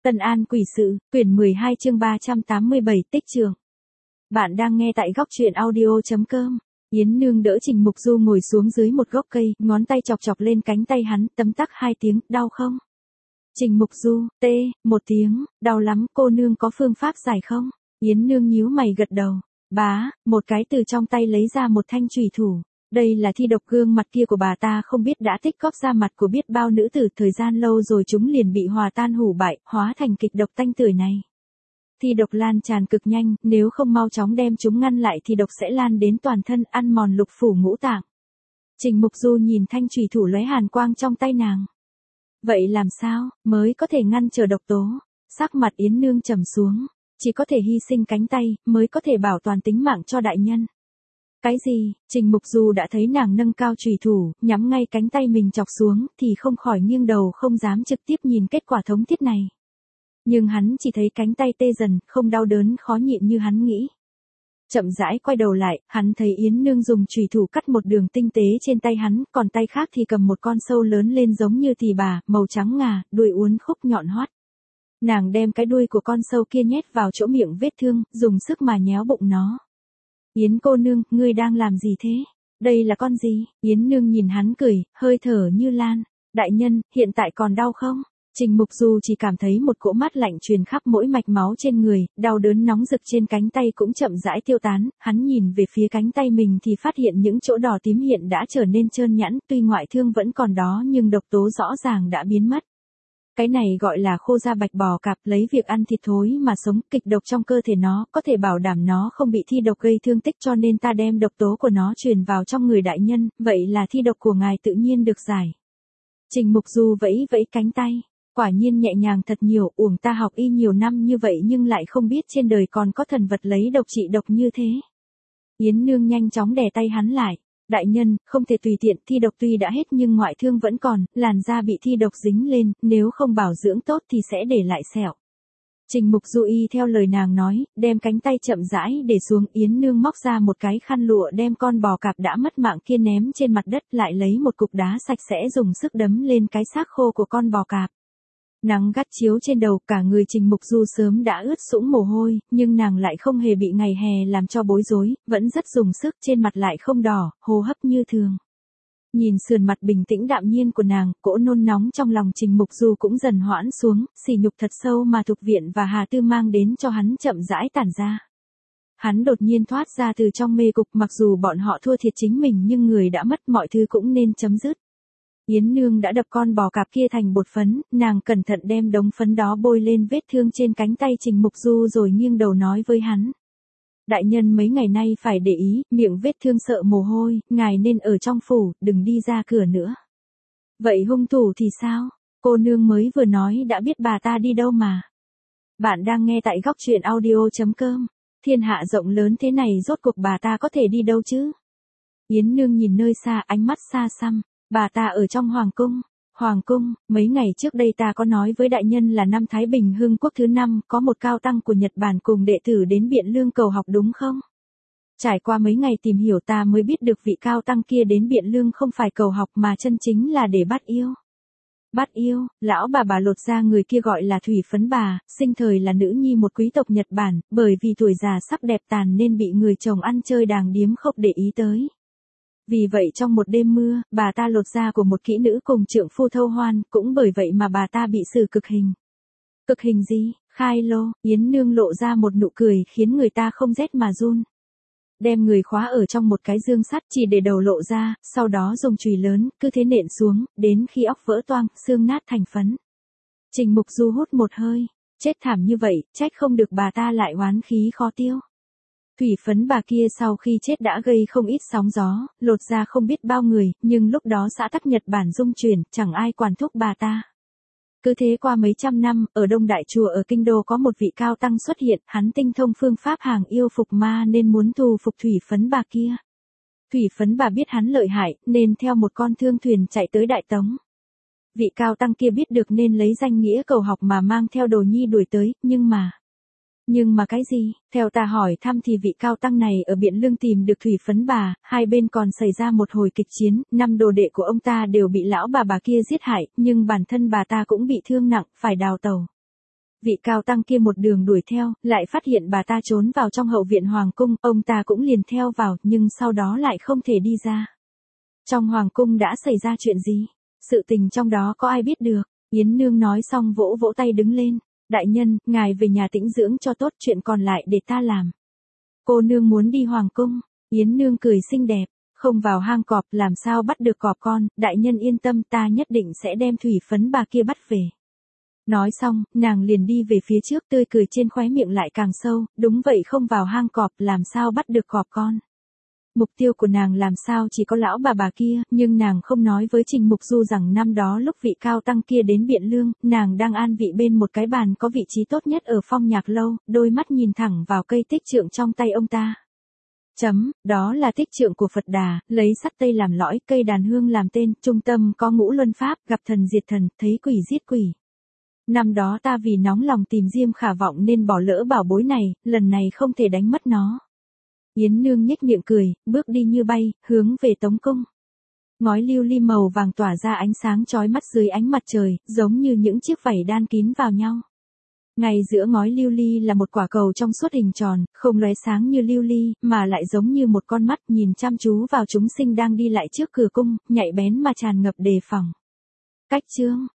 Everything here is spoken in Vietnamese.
Tân An Quỷ Sự, quyển 12 chương 387 tích trường. Bạn đang nghe tại góc truyện audio.com. Yến Nương đỡ Trình Mục Du ngồi xuống dưới một gốc cây, ngón tay chọc chọc lên cánh tay hắn, tấm tắc 2 tiếng, đau không? Trình Mục Du, tê, 1 tiếng, đau lắm, cô nương có phương pháp giải không? Yến Nương nhíu mày gật đầu. Bá, một cái từ trong tay lấy ra một thanh chùy thủ. Đây là thi độc, gương mặt kia của bà ta không biết đã tích góp ra mặt của biết bao nữ tử, thời gian lâu rồi chúng liền bị hòa tan hủ bại, hóa thành kịch độc tanh tưởi này. Thi độc lan tràn cực nhanh, nếu không mau chóng đem chúng ngăn lại thì độc sẽ lan đến toàn thân, ăn mòn lục phủ ngũ tạng. Trình Mục Du nhìn thanh chùy thủ lóe hàn quang trong tay nàng. Vậy làm sao mới có thể ngăn trở độc tố? Sắc mặt Yến Nương trầm xuống, chỉ có thể hy sinh cánh tay mới có thể bảo toàn tính mạng cho đại nhân. Cái gì? Trình Mục Du đã thấy nàng nâng cao chùy thủ, nhắm ngay cánh tay mình chọc xuống, thì không khỏi nghiêng đầu không dám trực tiếp nhìn kết quả thống thiết này. Nhưng hắn chỉ thấy cánh tay tê dần, không đau đớn khó nhịn như hắn nghĩ. Chậm rãi quay đầu lại, hắn thấy Yến Nương dùng chùy thủ cắt một đường tinh tế trên tay hắn, còn tay khác thì cầm một con sâu lớn lên giống như tỳ bà, màu trắng ngà, đuôi uốn khúc nhọn hoắt. Nàng đem cái đuôi của con sâu kia nhét vào chỗ miệng vết thương, dùng sức mà nhéo bụng nó. Yến cô nương, ngươi đang làm gì thế? Đây là con gì? Yến Nương nhìn hắn cười, hơi thở như lan. Đại nhân, hiện tại còn đau không? Trình Mục Du chỉ cảm thấy một cỗ mát lạnh truyền khắp mỗi mạch máu trên người, đau đớn nóng rực trên cánh tay cũng chậm rãi tiêu tán, hắn nhìn về phía cánh tay mình thì phát hiện những chỗ đỏ tím hiện đã trở nên trơn nhẵn, tuy ngoại thương vẫn còn đó nhưng độc tố rõ ràng đã biến mất. Cái này gọi là khô da bạch bò cạp, lấy việc ăn thịt thối mà sống, kịch độc trong cơ thể nó có thể bảo đảm nó không bị thi độc gây thương tích, cho nên ta đem độc tố của nó truyền vào trong người đại nhân, vậy là thi độc của ngài tự nhiên được giải. Trình Mục Du vẫy vẫy cánh tay, quả nhiên nhẹ nhàng thật nhiều, uổng ta học y nhiều năm như vậy nhưng lại không biết trên đời còn có thần vật lấy độc trị độc như thế. Yến Nương nhanh chóng đè tay hắn lại. Đại nhân, không thể tùy tiện, thi độc tuy đã hết nhưng ngoại thương vẫn còn, làn da bị thi độc dính lên, nếu không bảo dưỡng tốt thì sẽ để lại sẹo. Trình Mục Du y theo lời nàng nói, đem cánh tay chậm rãi để xuống. Yến Nương móc ra một cái khăn lụa đem con bò cạp đã mất mạng kia ném trên mặt đất, lại lấy một cục đá sạch sẽ dùng sức đấm lên cái xác khô của con bò cạp. Nắng gắt chiếu trên đầu, cả người Trình Mục Du sớm đã ướt sũng mồ hôi, nhưng nàng lại không hề bị ngày hè làm cho bối rối, vẫn rất dùng sức, trên mặt lại không đỏ, hô hấp như thường. Nhìn sườn mặt bình tĩnh đạm nhiên của nàng, cỗ nôn nóng trong lòng Trình Mục Du cũng dần hoãn xuống, sỉ nhục thật sâu mà Thục Viện và Hà Tư mang đến cho hắn chậm rãi tản ra. Hắn đột nhiên thoát ra từ trong mê cục, mặc dù bọn họ thua thiệt chính mình nhưng người đã mất, mọi thứ cũng nên chấm dứt. Yến Nương đã đập con bò cạp kia thành bột phấn, nàng cẩn thận đem đống phấn đó bôi lên vết thương trên cánh tay Trình Mục Du rồi nghiêng đầu nói với hắn. Đại nhân mấy ngày nay phải để ý, miệng vết thương sợ mồ hôi, ngài nên ở trong phủ, đừng đi ra cửa nữa. Vậy hung thủ thì sao? Cô nương mới vừa nói đã biết bà ta đi đâu mà. Bạn đang nghe tại góc truyện audio.com. Thiên hạ rộng lớn thế này rốt cuộc bà ta có thể đi đâu chứ? Yến Nương nhìn nơi xa, ánh mắt xa xăm. Bà ta ở trong Hoàng Cung. Hoàng Cung, mấy ngày trước đây ta có nói với đại nhân là năm Thái Bình Hưng Quốc thứ 5, có một cao tăng của Nhật Bản cùng đệ tử đến Biện Lương cầu học đúng không? Trải qua mấy ngày tìm hiểu ta mới biết được vị cao tăng kia đến Biện Lương không phải cầu học mà chân chính là để bắt yêu. Bắt yêu, lão bà lột ra người kia gọi là Thủy Phấn bà, sinh thời là nữ nhi một quý tộc Nhật Bản, bởi vì tuổi già sắp đẹp tàn nên bị người chồng ăn chơi đàng điếm không để ý tới. Vì vậy trong một đêm mưa, bà ta lột da của một kỹ nữ cùng trượng phu thâu hoan, cũng bởi vậy mà bà ta bị xử cực hình. Cực hình gì? Khai lô. Yến Nương lộ ra một nụ cười khiến người ta không rét mà run. Đem người khóa ở trong một cái dương sắt chỉ để đầu lộ ra, sau đó dùng chùy lớn, cứ thế nện xuống, đến khi óc vỡ toang, xương nát thành phấn. Trình Mục Du hút một hơi, chết thảm như vậy, trách không được bà ta lại oán khí khó tiêu. Thủy Phấn bà kia sau khi chết đã gây không ít sóng gió, lột ra không biết bao người, nhưng lúc đó xã tắc Nhật Bản dung chuyển, chẳng ai quản thúc bà ta. Cứ thế qua mấy trăm năm, ở Đông Đại Chùa ở Kinh Đô có một vị cao tăng xuất hiện, hắn tinh thông phương pháp hàng yêu phục ma nên muốn thù phục Thủy Phấn bà kia. Thủy Phấn bà biết hắn lợi hại, nên theo một con thương thuyền chạy tới Đại Tống. Vị cao tăng kia biết được nên lấy danh nghĩa cầu học mà mang theo đồ nhi đuổi tới, nhưng mà cái gì? Theo ta hỏi thăm thì vị cao tăng này ở Biện Lương tìm được Thủy Phấn bà, hai bên còn xảy ra một hồi kịch chiến, 5 đồ đệ của ông ta đều bị lão bà kia giết hại, nhưng bản thân bà ta cũng bị thương nặng, phải đào tẩu. Vị cao tăng kia một đường đuổi theo, lại phát hiện bà ta trốn vào trong hậu viện hoàng cung, ông ta cũng liền theo vào, nhưng sau đó lại không thể đi ra. Trong hoàng cung đã xảy ra chuyện gì? Sự tình trong đó có ai biết được? Yến Nương nói xong vỗ vỗ tay đứng lên. Đại nhân, ngài về nhà tĩnh dưỡng cho tốt, chuyện còn lại để ta làm. Cô nương muốn đi hoàng cung. Yến Nương cười xinh đẹp. Không vào hang cọp làm sao bắt được cọp con, đại nhân yên tâm, ta nhất định sẽ đem thủy phấn bà kia bắt về. Nói xong, nàng liền đi về phía trước, tươi cười trên khóe miệng lại càng sâu, đúng vậy, không vào hang cọp làm sao bắt được cọp con. Mục tiêu của nàng làm sao chỉ có lão bà kia, nhưng nàng không nói với Trình Mục Du rằng năm đó lúc vị cao tăng kia đến Biện Lương, nàng đang an vị bên một cái bàn có vị trí tốt nhất ở Phong Nhạc Lâu, đôi mắt nhìn thẳng vào cây tích trượng trong tay ông ta. Đó là tích trượng của Phật Đà, lấy sắt tây làm lõi, cây đàn hương làm tên, trung tâm có ngũ luân pháp, gặp thần diệt thần, thấy quỷ giết quỷ. Năm đó ta vì nóng lòng tìm Diêm Khả Vọng nên bỏ lỡ bảo bối này, lần này không thể đánh mất nó. Yến Nương nhếch miệng cười, bước đi như bay, hướng về Tống Cung. Ngói lưu ly màu vàng tỏa ra ánh sáng chói mắt dưới ánh mặt trời, giống như những chiếc vảy đan kín vào nhau. Ngay giữa ngói lưu ly là một quả cầu trong suốt hình tròn, không lóe sáng như lưu ly, mà lại giống như một con mắt nhìn chăm chú vào chúng sinh đang đi lại trước cửa cung, nhạy bén mà tràn ngập đề phòng. Cách chương